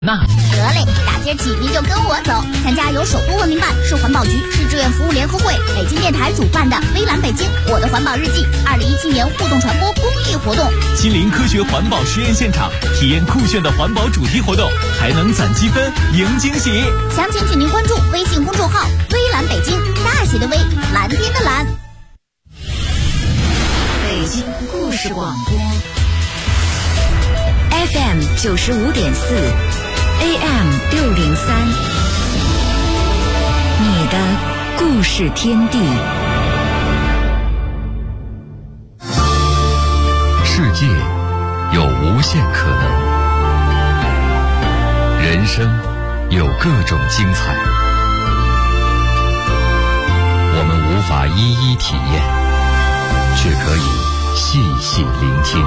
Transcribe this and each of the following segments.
那得嘞，打今儿起您就跟我走，参加由首都文明办、市环保局、市志愿服务联合会、北京电台主办的微蓝北京我的环保日记2017年互动传播公益活动， 亲临科学环保实验现场，体验酷炫的环保主题活动，还能攒积分赢惊喜。 详情请您关注微信公众号微蓝北京，大写的微，蓝天的蓝。 北京故事广播 FM 95.4，AM 603，你的故事天地。 世界有无限可能，人生有各种精彩，我们无法一一体验，却可以细细聆听，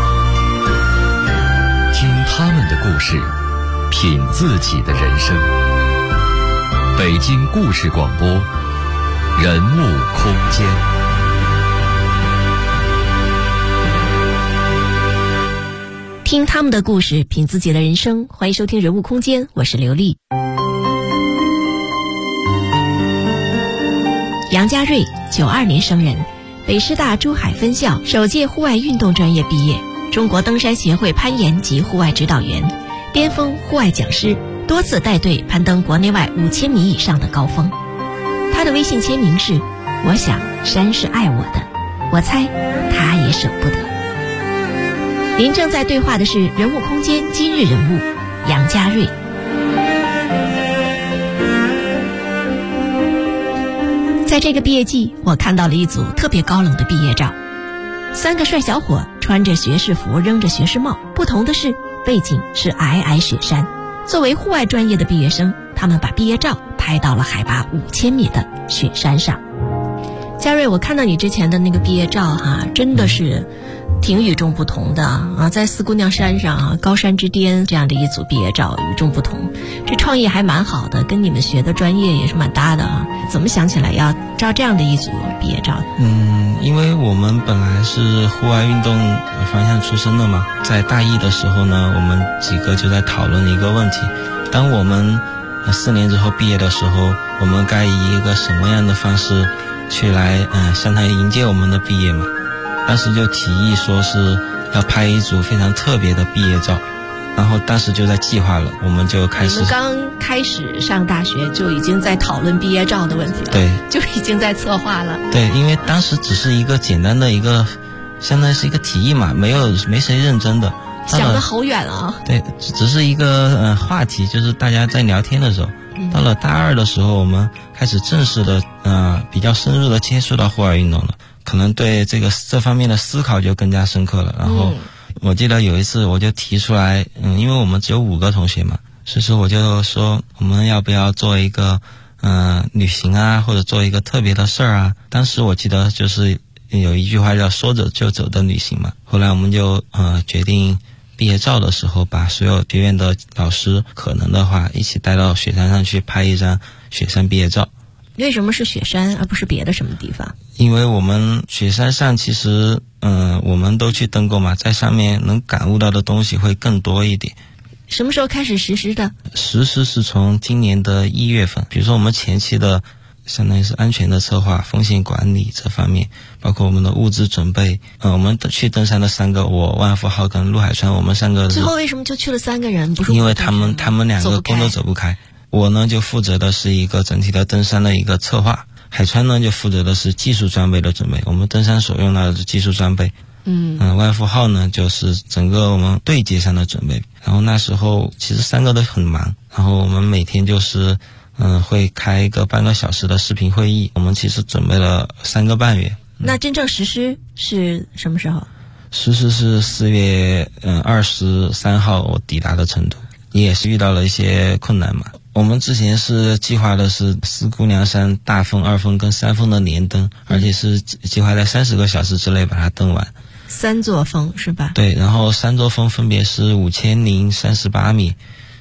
听他们的故事，品自己的人生。北京故事广播，人物空间。 听他们的故事，品自己的人生。欢迎收听人物空间，我是刘丽。杨家瑞，92年生人，北师大珠海分校首届户外运动专业毕业，中国登山协会攀岩及户外指导员，巅峰户外讲师，多次带队攀登国内外5000米以上的高峰。他的微信签名是：我想山是爱我的，我猜他也舍不得。您正在对话的是人物空间今日人物杨家瑞。在这个毕业季，我看到了一组特别高冷的毕业照，3个帅小伙穿着学士服，扔着学士帽，不同的是背景是皑皑雪山。作为户外专业的毕业生，他们把毕业照拍到了海拔5000米的雪山上。嘉瑞，我看到你之前的那个毕业照真的是挺与众不同的啊，在四姑娘山上高山之巅这样的一组毕业照，与众不同。这创意还蛮好的，跟你们学的专业也是蛮搭的啊。怎么想起来要照这样的一组毕业照？ 因为我们本来是户外运动方向出身的嘛，在大一的时候呢，我们几个就在讨论一个问题：当我们4年之后毕业的时候，我们该以一个什么样的方式去来相当于迎接我们的毕业嘛？当时就提议说是要拍一组非常特别的毕业照，然后当时就在计划了，我们就开始。 你们刚开始上大学就已经在讨论毕业照的问题了， 对， 就已经在策划了。 对，因为当时只是一个简单的一个，相当于是一个提议嘛，没谁认真的。 想得好远啊！ 对，只是一个话题，就是大家在聊天的时候。到了大2的时候，我们开始正式的比较深入的接触到户外运动了，可能对这方面的思考就更加深刻了。然后我记得有一次我就提出来，因为我们只有5个同学嘛，所以说我就说我们要不要做一个旅行啊，或者做一个特别的事儿啊。当时我记得就是有一句话叫说走就走的旅行嘛。后来我们就决定毕业照的时候把所有学院的老师可能的话一起带到雪山上去拍一张雪山毕业照。 为什么是雪山而不是别的什么地方？ 因为我们雪山上其实我们都去登过嘛，在上面能感悟到的东西会更多一点。 什么时候开始实施的？ 实施是从今年的1月份。比如说我们前期的相当于是安全的策划、风险管理这方面，包括我们的物资准备。我们去登山的3个，我万富浩跟陆海川，我们3个。 最后为什么就去了3个人？不是因为他们2个工作走不开。我呢就负责的是一个整体的登山的一个策划，海川呢就负责的是技术装备的准备，我们登山所用到的技术装备。万富浩呢就是整个我们对接上的准备。然后那时候其实3个都很忙，然后我们每天就是会开一个半个小时的视频会议，我们其实准备了3个半月。 那真正实施是什么时候？ 实施是4月23号我抵达的成都，也是遇到了一些困难嘛。我们之前是计划的是四姑娘山大峰、2峰跟3峰的连登，而且是计划在30个小时之内把它登完。 3座峰是吧？ 对，然后3座峰分别是5038米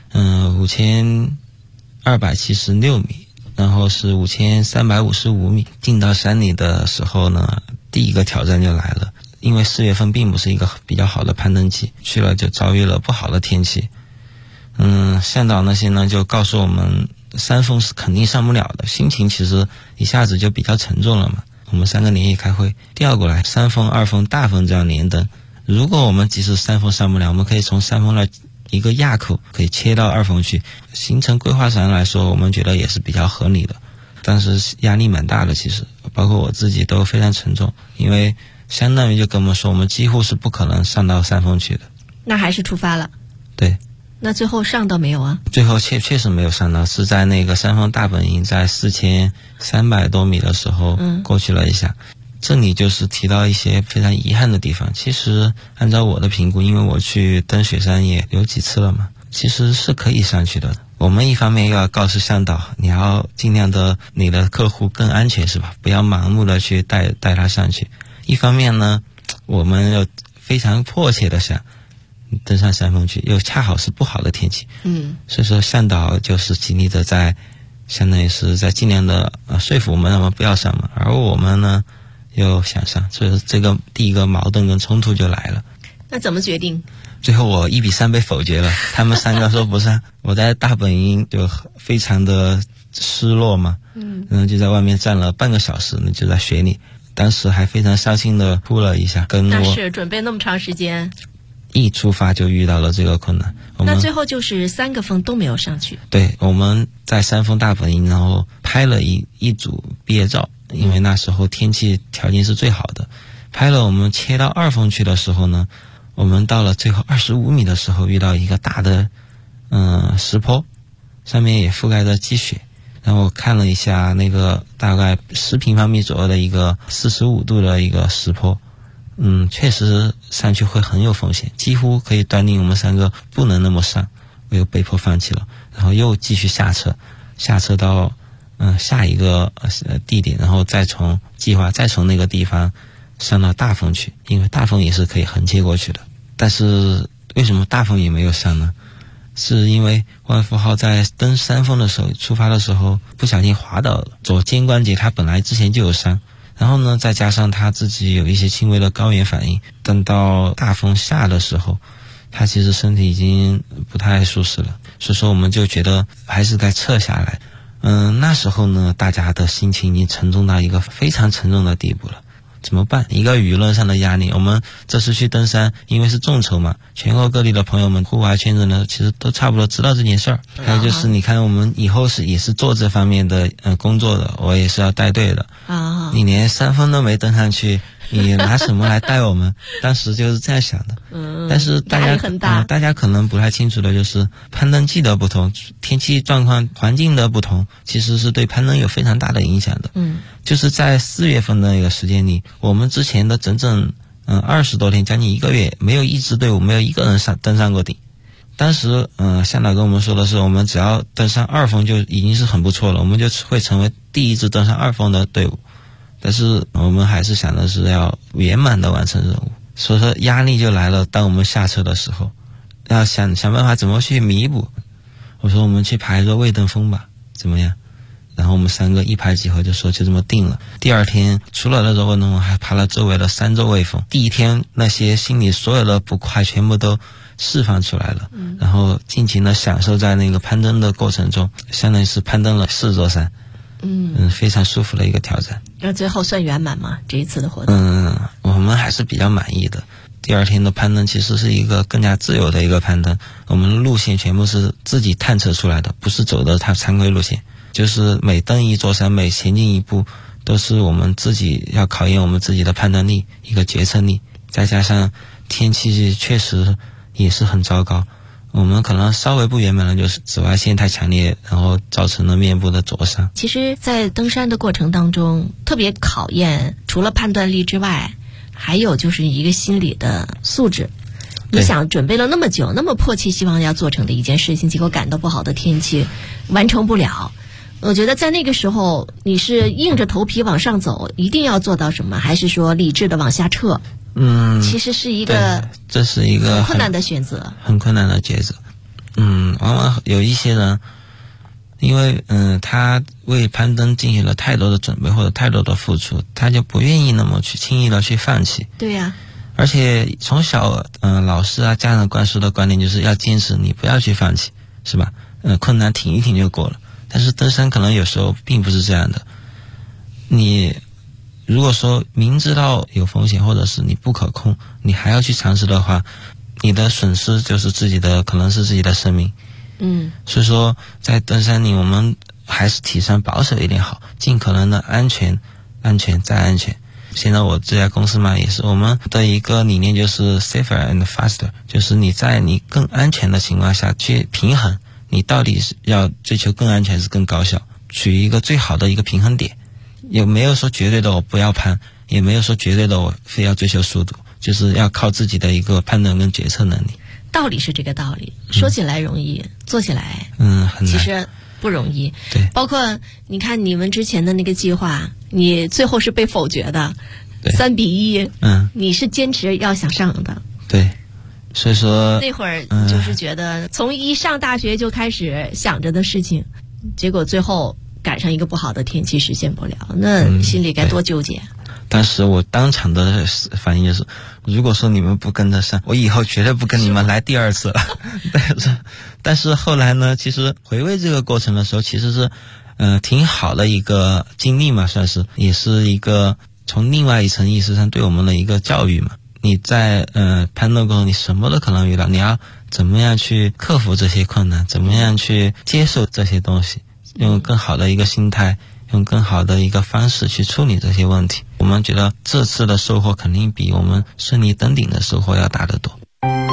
，5276米，然后是5355米。进到山里的时候呢，第一个挑战就来了，因为4月份并不是一个比较好的攀登季，去了就遭遇了不好的天气。 向导那些呢就告诉我们山峰是肯定上不了的，心情其实一下子就比较沉重了嘛。我们3个连夜开会，调过来3峰、2峰、大峰这样连登。如果我们即使3峰上不了，我们可以从3峰那一个垭口可以切到2峰去。行程规划上来说，我们觉得也是比较合理的，但是压力蛮大的，其实包括我自己都非常沉重，因为相当于就跟我们说，我们几乎是不可能上到3峰去的。 那还是出发了。 对。 那最后上到没有啊？ 最后确实没有上到，是在那个3峰大本营在4300多米的时候过去了一下。这里就是提到一些非常遗憾的地方。其实按照我的评估，因为我去登雪山也有几次了嘛，其实是可以上去的。我们一方面又要告诉向导，你要尽量的你的客户更安全，是吧？不要盲目的去带他上去。一方面呢，我们又非常迫切的想登上山峰去，又恰好是不好的天气，所以说向导就是极力的在，相当于是在尽量的说服我们让我们不要上嘛，而我们呢又想上，所以这个第一个矛盾跟冲突就来了。 那怎么决定？ 最后我1比3被否决了，他们3个说不上，我在大本营就非常的失落嘛，就在外面站了半个小时，就在雪里，当时还非常伤心的哭了一下，跟我那是准备那么长时间。 一出发就遇到了这个困难， 那最后就是3个峰都没有上去。 对，我们在3峰大本营，然后拍了一组毕业照，因为那时候天气条件是最好的。拍了我们切到2峰去的时候呢，我们到了最后25米的时候，遇到一个大的石坡，上面也覆盖着积雪。然后我看了一下那个大概10平方米左右的一个45度的一个石坡。确实上去会很有风险，几乎可以断定我们3个不能那么上，我又被迫放弃了，然后又继续下车到下一个地点，然后再从那个地方上到大峰去，因为大峰也是可以横切过去的。但是为什么大峰也没有上呢？是因为万福号在登3峰的时候，出发的时候不小心滑倒了，左肩关节他本来之前就有伤，然后呢，再加上他自己有一些轻微的高原反应，等到大峰下的时候，他其实身体已经不太舒适了，所以说我们就觉得还是该撤下来。那时候呢，大家的心情已经沉重到一个非常沉重的地步了。怎么办？一个舆论上的压力。我们这次去登山，因为是众筹嘛，全国各地的朋友们，户外圈子呢，其实都差不多知道这件事儿。还有就是，你看我们以后也是做这方面的工作的，我也是要带队的。你连3峰都没登上去，你拿什么来带我们？当时就是这样想的。但是大家可能不太清楚的就是攀登季的不同，天气状况、环境的不同，其实是对攀登有非常大的影响的。就是在4月份的那个时间里，我们之前的整整20多天，将近1个月，没有一支队伍，没有一个人登上过顶。当时向导跟我们说的是，我们只要登上2峰就已经是很不错了，我们就会成为第一支登上2峰的队伍。但是我们还是想的是要圆满的完成任务，所以说压力就来了。当我们下车的时候，要想办法怎么去弥补。我说我们去爬一个未登峰吧，怎么样？然后我们3个一拍即合，就说就这么定了。第2天除了那个未登峰，还爬了周围的3座未峰。第1天那些心里所有的不快全部都释放出来了，然后尽情的享受在那个攀登的过程中，相当于是攀登了4座山。非常舒服的一个挑战。 那最后算圆满吗？这一次的活动？ 我们还是比较满意的。第2天的攀登其实是一个更加自由的一个攀登，我们的路线全部是自己探测出来的，不是走的常规路线。就是每登一座山，每前进一步，都是我们自己要考验我们自己的判断力，一个决策力。再加上天气确实也是很糟糕，我们可能稍微不圆满的就是紫外线太强烈，然后造成了面部的灼伤。 其实在登山的过程当中，特别考验除了判断力之外，还有就是一个心理的素质。你想准备了那么久，那么迫切希望要做成的一件事情，结果赶到不好的天气完成不了，我觉得在那个时候你是硬着头皮往上走，一定要做到什么，还是说理智的往下撤？其实是一个， 这是一个很困难的选择， 很困难的抉择。往往有一些人，因为他为攀登进行了太多的准备或者太多的付出，他就不愿意那么去轻易的去放弃。 对呀。 而且从小老师啊家长灌输的观念就是要坚持，你不要去放弃。 是吧？困难挺一挺就过了。但是登山可能有时候并不是这样的。你如果说明知道有风险，或者是你不可控，你还要去尝试的话，你的损失就是可能是自己的生命。所以说在登山里我们还是提倡保守一点好，尽可能的安全再安全。现在我这家公司嘛，也是我们的一个理念就是 safer and faster， 就是你在你更安全的情况下去平衡，你到底是要追求更安全还是更高效，取一个最好的一个平衡点。也没有说绝对的我不要攀，也没有说绝对的我非要追求速度，就是要靠自己的一个判断跟决策能力。 道理是这个道理，说起来容易，做起来很难， 其实不容易。 对， 包括你看你们之前的那个计划，你最后是被否决的，3-1，你是坚持要想上的。 对，所以说那会儿就是觉得从一上大学就开始想着的事情，结果最后赶上一个不好的天气实现不了，那心里该多纠结。 当时我当场的反应就是，如果说你们不跟得上，我以后绝对不跟你们来第二次了。但是后来呢，其实回味这个过程的时候，其实是挺好的一个经历嘛，算是也是一个从另外一层意识上对我们的一个教育嘛。你在攀登过后，你什么都可能遇到，你要怎么样去克服这些困难，怎么样去接受这些东西，用更好的一个心态，用更好的一个方式去处理这些问题。我们觉得这次的收获肯定比我们顺利登顶的收获要大得多。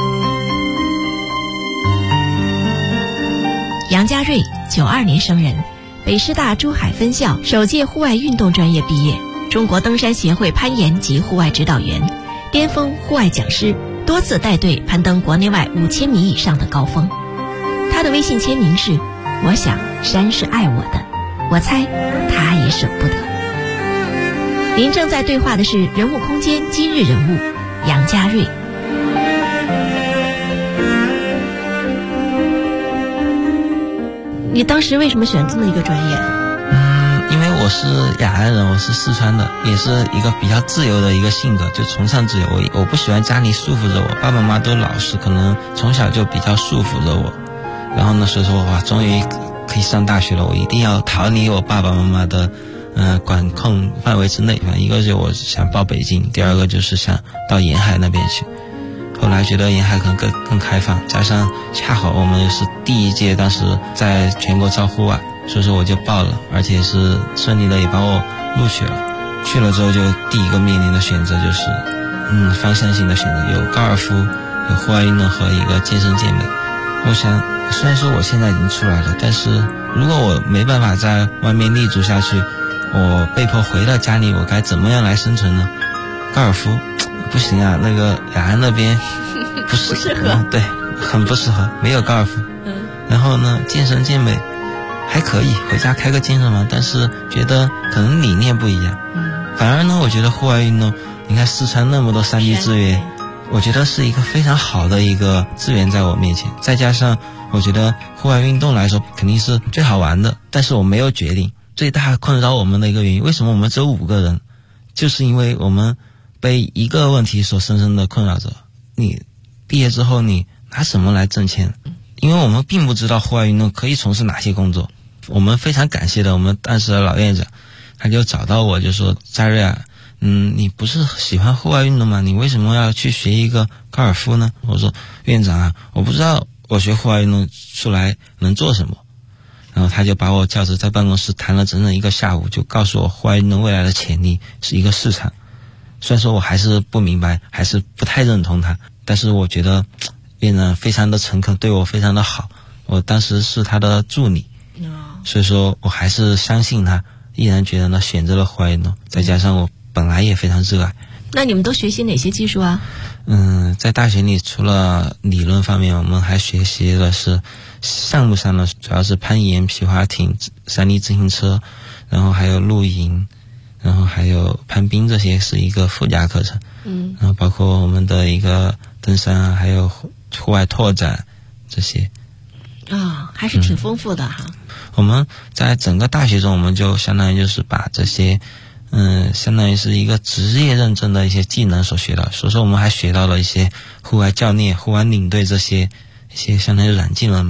杨家瑞，92年生人，北师大珠海分校首届户外运动专业毕业，中国登山协会攀岩及户外指导员，巅峰户外讲师，多次带队攀登国内外5000米以上的高峰。他的微信签名是：我想山是爱我的，我猜他也舍不得。您正在对话的是人物空间今日人物杨家瑞。你当时为什么选这么一个专业？ 因为我是雅安人，我是四川的，也是一个比较自由的一个性格，就崇尚自由。我不喜欢家里束缚着我，爸爸妈妈都老实，可能从小就比较束缚着我。然后呢，所以说哇，终于可以上大学了，我一定要逃离我爸爸妈妈的管控范围之内。一个就我想报北京，第二个就是想到沿海那边去。后来觉得沿海可能更开放，加上恰好我们是第一届，当时在全国招户外，所以说我就报了，而且是顺利的也把我录取了。去了之后就第一个面临的选择就是方向性的选择，有高尔夫，有户外运动和一个健身健美。我想虽然说我现在已经出来了，但是如果我没办法在外面立足下去，我被迫回到家里，我该怎么样来生存呢？高尔夫不行啊，那个雅安那边不适合，对，很不适合，没有高尔夫。然后呢，健身健美还可以，回家开个健身房，但是觉得可能理念不一样。反而呢，我觉得户外运动，你看四川那么多山地资源，我觉得是一个非常好的一个资源在我面前。再加上我觉得户外运动来说肯定是最好玩的，但是我没有决定。最大困扰我们的一个原因，为什么我们只有5个人，就是因为我们被一个问题所深深的困扰着。你毕业之后你拿什么来挣钱？因为我们并不知道户外运动可以从事哪些工作。我们非常感谢的我们当时的老院长，他就找到我就说，嘉瑞啊，你不是喜欢户外运动吗？你为什么要去学一个高尔夫呢？我说院长啊，我不知道我学户外运动出来能做什么。然后他就把我叫着在办公室谈了整整1个下午，就告诉我户外运动未来的潜力是一个市场。虽然说我还是不明白，还是不太认同他，但是我觉得院长非常的诚恳，对我非常的好。我当时是他的助理，所以说我还是相信他，毅然决然的选择了户外运动。再加上我本来也非常热爱。 那你们都学习哪些技术啊？ 在大学里除了理论方面，我们还学习的是项目上呢，主要是攀岩、皮划艇、山地自行车，然后还有露营，然后还有攀冰，这些是一个附加课程。然后包括我们的一个登山啊，还有户外拓展这些。 还是挺丰富的哈。 我们在整个大学中，我们就相当于就是把这些相当于是一个职业认证的一些技能所学到，所以说我们还学到了一些户外教练、户外领队这些一些相当于软技能嘛，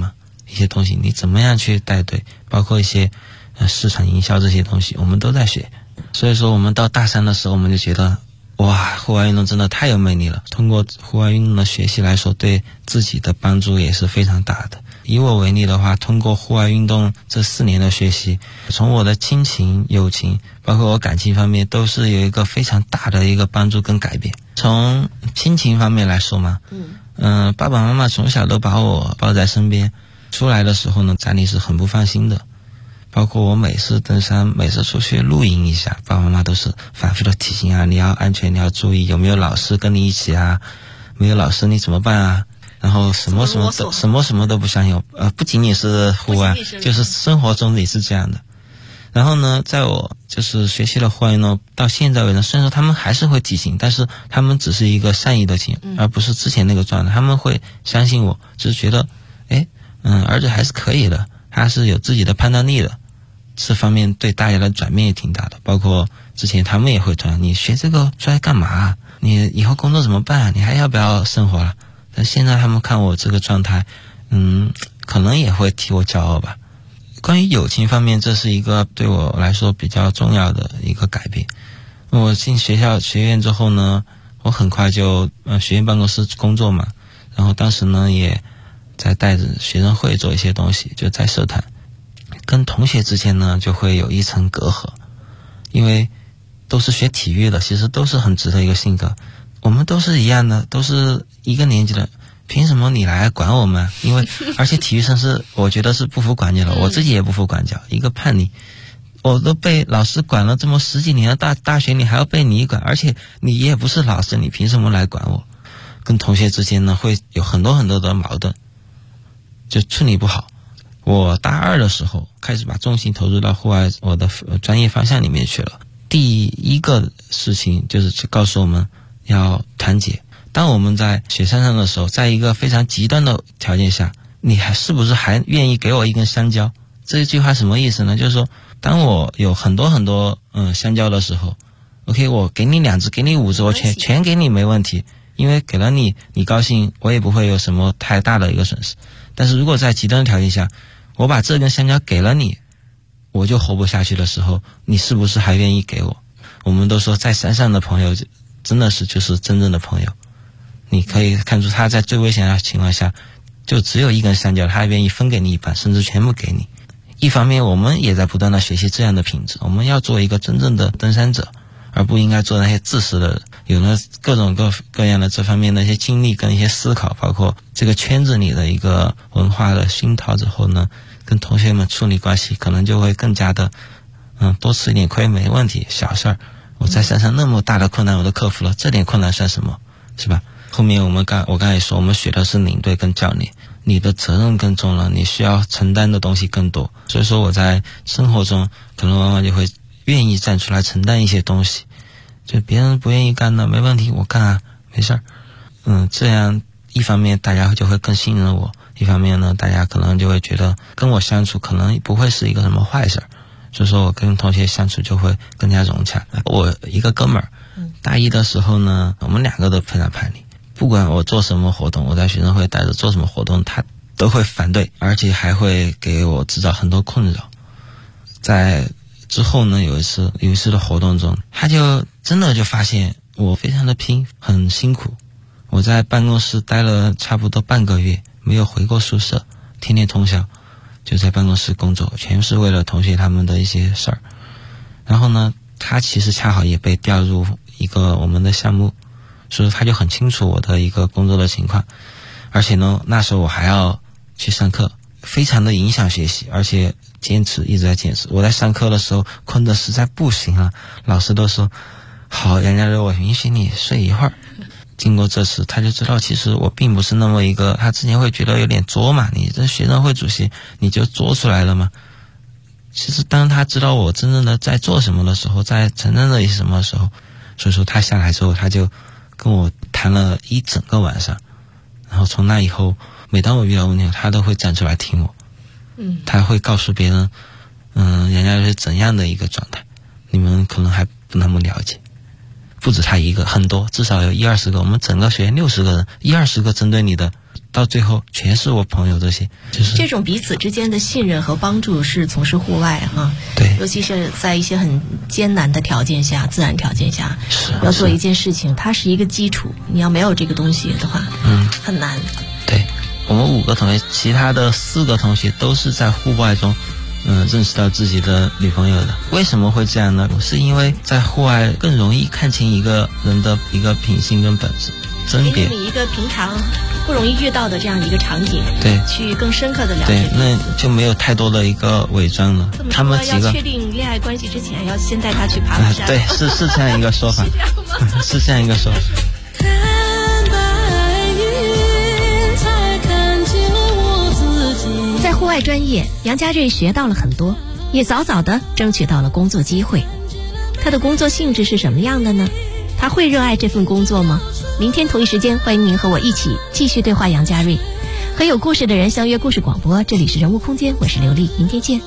一些东西，你怎么样去带队，包括一些市场营销这些东西，我们都在学。所以说我们到大三的时候，我们就觉得哇，户外运动真的太有魅力了。通过户外运动的学习来说，对自己的帮助也是非常大的。以我为例的话，通过户外运动这4年的学习，从我的亲情、友情，包括我感情方面，都是有一个非常大的一个帮助跟改变。从亲情方面来说嘛，爸爸妈妈从小都把我抱在身边，出来的时候呢，家里是很不放心的。包括我每次登山，每次出去露营一下，爸爸妈妈都是反复的提醒啊，你要安全，你要注意，有没有老师跟你一起啊？没有老师你怎么办啊？然后什么都不相信，不仅仅是户外，就是生活中也是这样的。然后呢，在我就是学习了户外运动到现在为止，虽然说他们还是会提醒，但是他们只是一个善意的提醒，而不是之前那个状态。他们会相信我，只是觉得，儿子还是可以的，他是有自己的判断力的。这方面对大家的转变也挺大的，包括之前他们也会说，你学这个出来干嘛？你以后工作怎么办？你还要不要生活了？但现在他们看我这个状态，可能也会替我骄傲吧。关于友情方面，这是一个对我来说比较重要的一个改变。我进学院之后呢，我很快就学院办公室工作嘛，然后当时呢也在带着学生会做一些东西，就在社团。跟同学之间呢就会有一层隔阂，因为都是学体育的，其实都是很直的一个性格，我们都是一样的，都是一个年级的，凭什么你来管我们？因为而且体育生是我觉得是不服管教的，我自己也不服管教，一个叛逆，我都被老师管了这么10几年的大学，你还要被你管，而且你也不是老师，你凭什么来管我？跟同学之间呢会有很多的矛盾，就处理不好。我大2的时候开始把重心投入到户外我的专业方向里面去了。第一个事情就是去告诉我们要团结。当我们在雪山上的时候，在一个非常极端的条件下，你是不是还愿意给我一根香蕉？这句话什么意思呢？就是说当我有很多香蕉的时候 OK， 我给你2只，给你5只，我全给你没问题，因为给了你高兴，我也不会有什么太大的一个损失。但是如果在极端的条件下，我把这根香蕉给了你，我就活不下去的时候，你是不是还愿意给我？我们都说在山上的朋友真的是就是真正的朋友，你可以看出他在最危险的情况下就只有一根香蕉，他愿意分给你一半，甚至全部给你。一方面我们也在不断的学习这样的品质，我们要做一个真正的登山者，而不应该做那些自私的人。有了各种各样的这方面的一些经历跟一些思考，包括这个圈子里的一个文化的熏陶之后呢，跟同学们处理关系可能就会更加的多吃一点亏没问题，小事儿。我在山上那么大的困难我都克服了，这点困难算什么，是吧？后面我刚才也说，我们学的是领队跟教练，你的责任更重了，你需要承担的东西更多。所以说我在生活中可能往往就会愿意站出来承担一些东西，就别人不愿意干的没问题，我干啊，没事儿。这样一方面大家就会更信任我，一方面呢大家可能就会觉得跟我相处可能不会是一个什么坏事儿，所以说我跟同学相处就会更加融洽。我一个哥们儿大1的时候呢，我们2个都非常叛逆，不管我做什么活动，我在学生会带着做什么活动，他都会反对，而且还会给我制造很多困扰。在之后呢，有一次的活动中，他就真的就发现我非常的拼，很辛苦。我在办公室待了差不多半个月，没有回过宿舍，天天通宵就在办公室工作，全是为了同学他们的一些事儿。然后呢，他其实恰好也被调入一个我们的项目，所以他就很清楚我的一个工作的情况。而且呢，那时候我还要去上课，非常的影响学习，而且一直在坚持。我在上课的时候困得实在不行了，老师都说好，人家说我允许你睡一会儿。经过这次，他就知道其实我并不是那么一个，他之前会觉得有点作嘛，你这学生会主席你就作出来了嘛。其实当他知道我真正的在做什么的时候，在承认了什么的时候，所以说他下来之后，他就跟我谈了一整个晚上。然后从那以后，每当我遇到问题，他都会站出来听我。他会告诉别人人家是怎样的一个状态，你们可能还不那么了解。不止他一个，很多，至少有10-20个，我们整个学院60个人，10-20个针对你的到最后全是我朋友，这些就是这种彼此之间的信任和帮助是从事户外哈， 对， 尤其是在一些很艰难的条件下、自然条件下， 是要做一件事情，它是一个基础。你要没有这个东西的话，很难。 对，我们5个同学，其他的4个同学都是在户外中认识到自己的女朋友的。为什么会这样呢？是因为在户外更容易看清一个人的一个品性跟本质甄别， 给你一个平常不容易遇到的这样一个场景， 对， 去更深刻的了解。 对，那就没有太多的一个伪装了。他们几个要确定恋爱关系之前，要先带他去爬山。 对，是这样一个说法，是这样一个说法。 在户外专业，杨家瑞学到了很多，也早早的争取到了工作机会。他的工作性质是什么样的呢？他会热爱这份工作吗？明天同一时间，欢迎您和我一起继续对话杨家瑞，和有故事的人相约故事广播。这里是人物空间，我是刘丽，明天见。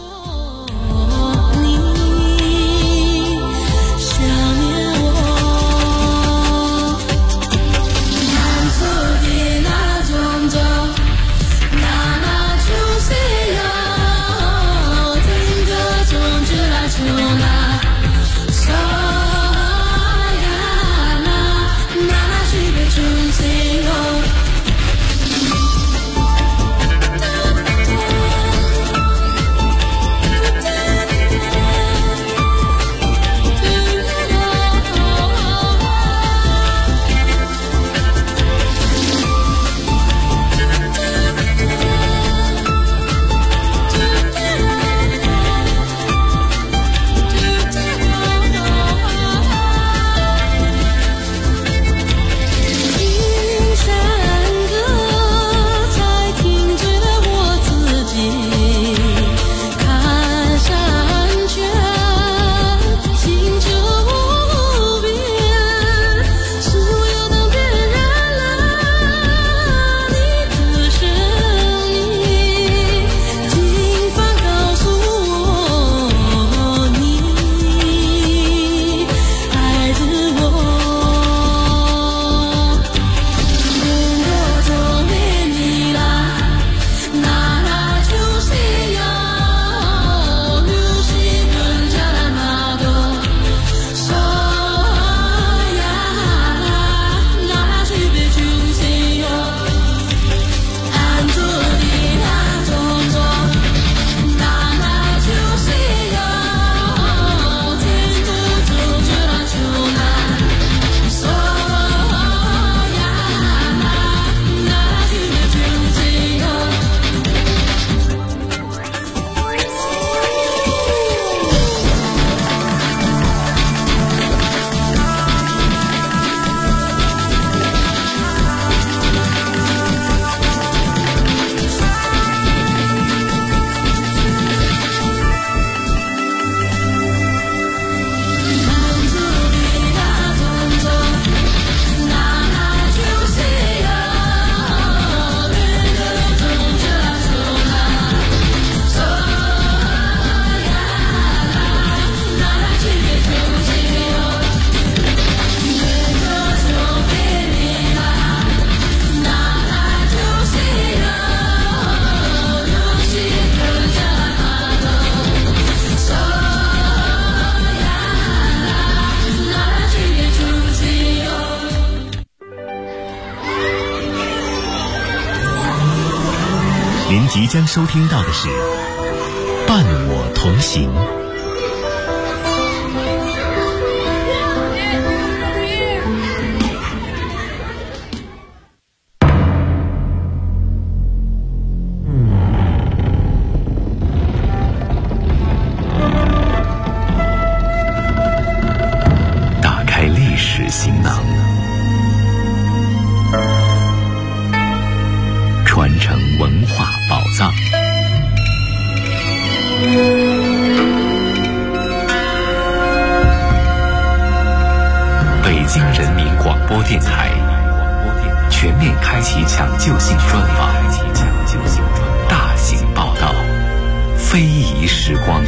您即将收听到的是《伴我同行》。打开历史行囊，传承文化宝藏。北京人民广播电台全面开启抢救性专访，大型报道，非遗时光。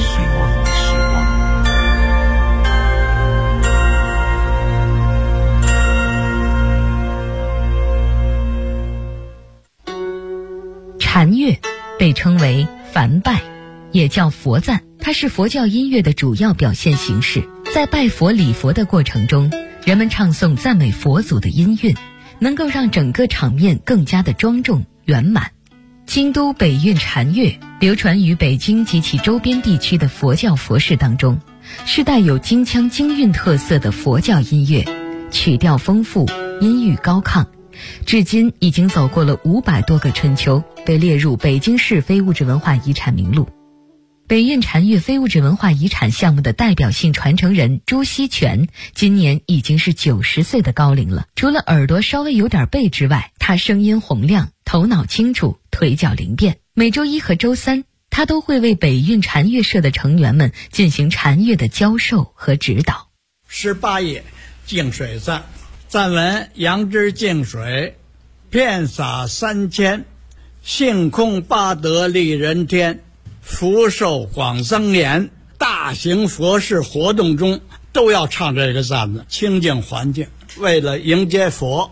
禅乐被称为梵拜，也叫佛赞，它是佛教音乐的主要表现形式。在拜佛礼佛的过程中，人们唱诵赞美佛祖的音韵，能够让整个场面更加的庄重圆满。京都北韵禅乐流传于北京及其周边地区的佛教佛事当中，是带有京腔京韵特色的佛教音乐，曲调丰富，音域高亢，至今已经走过了500多个春秋，被列入北京市非物质文化遗产名录。北韵禅乐非物质文化遗产项目的代表性传承人朱锡全今年已经是90岁的高龄了。除了耳朵稍微有点背之外，他声音洪亮，头脑清楚，腿脚灵便。每周1和周3，他都会为北韵禅乐社的成员们进行禅乐的教授和指导。 18页净水赞，赞文：杨枝净水，遍洒3000，性空八德利人天，福寿广增延。大型佛事活动中都要唱这个赞子，清净环境，为了迎接佛。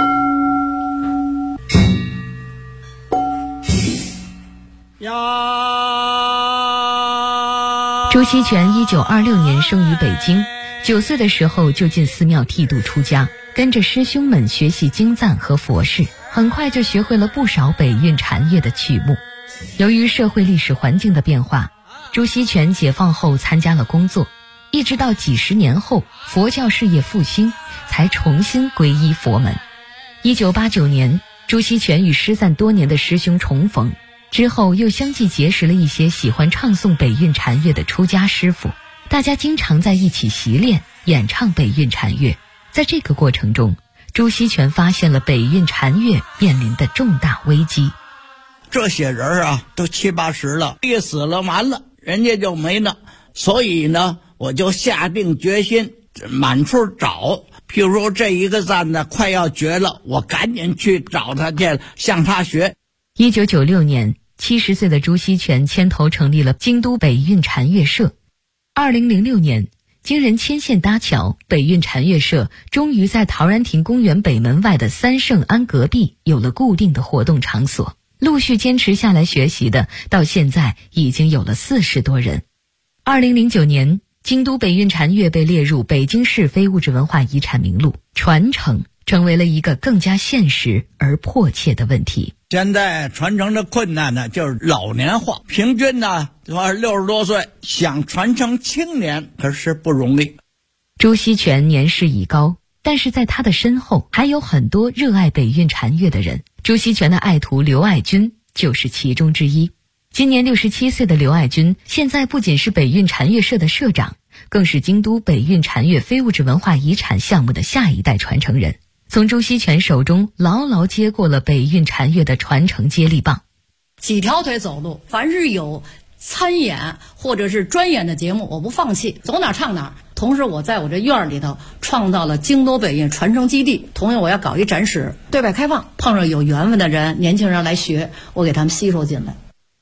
朱锡全1926年生于北京，9岁的时候就进寺庙剃度出家，跟着师兄们学习经赞和佛事，很快就学会了不少北韵禅乐的曲目。由于社会历史环境的变化，朱锡全解放后参加了工作，一直到几十年后佛教事业复兴，才重新皈依佛门。1989年，朱锡全与失散多年的师兄重逢，之后又相继结识了一些喜欢唱诵北韵禅乐的出家师傅，大家经常在一起习练演唱北韵禅乐。在这个过程中，朱锡全发现了北韵禅乐面临的重大危机。 这些人啊，都70、80了，一死了完了，人家就没了。所以呢，我就下定决心满处找。譬如说这一个赞呢快要绝了，我赶紧去找他去，向他学。 1996年，70岁的朱锡全牵头成立了京都北韵禅乐社。2006年，经人牵线搭桥，北韵禅乐社终于在陶然亭公园北门外的三圣庵隔壁有了固定的活动场所。陆续坚持下来学习的，到现在已经有了40多人。2009年，京都北韵禅乐被列入北京市非物质文化遗产名录，传承成为了一个更加现实而迫切的问题。 现在传承的困难呢，就是老年化，平均呢60多岁，想传承青年可是不容易。 朱锡全年事已高，但是在他的身后还有很多热爱北韵禅乐的人。朱锡全的爱徒刘爱军就是其中之一。今年67岁的刘爱军，现在不仅是北韵禅乐社的社长，更是京都北韵禅乐非物质文化遗产项目的下一代传承人，从朱锡全手中牢牢接过了北韵禅乐的传承接力棒。 几条腿走路，凡是有参演或者是专演的节目，我不放弃，走哪唱哪。同时我在我这院里头创造了京都北韵传承基地，同样我要搞一展示，对外开放，碰上有缘分的人，年轻人来学，我给他们吸收进来。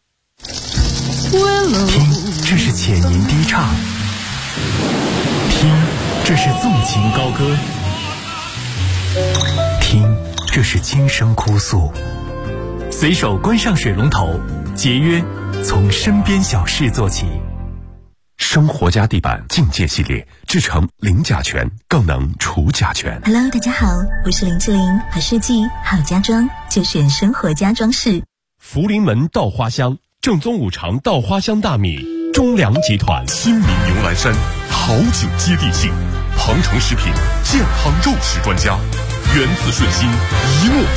听，这是浅吟低唱；听，这是纵情高歌；听，这是轻声哭诉。随手关上水龙头，节约从身边小事做起。 生活家地板境界系列，制成零甲醛，更能除甲醛。 Hello， 大家好，我是林志玲，好设计好家装就选生活家装饰。 福临门稻花香，正宗五常稻花香大米，中粮集团。新民牛栏山，好景接地气。鹏程食品健康肉食专家，源自顺心，一目